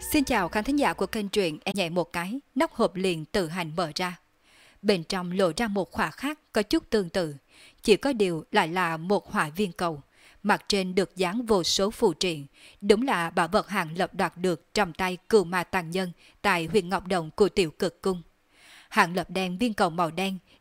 Xin chào khán thính giả của kênh truyện. Em nhẹ một cái, nắp hộp liền tự hành mở ra. Bên trong lộ ra một khỏa khác có chút tương tự, chỉ có điều lại là một hỏa viên cầu. Mặt trên được dán vô số phù triện, đúng là bảo vật Hàng Lập đoạt được trong tay cừu ma tàn nhân tại huyện Ngọc Đồng của Tiểu Cực Cung. Hàng Lập đem viên cầu màu đen,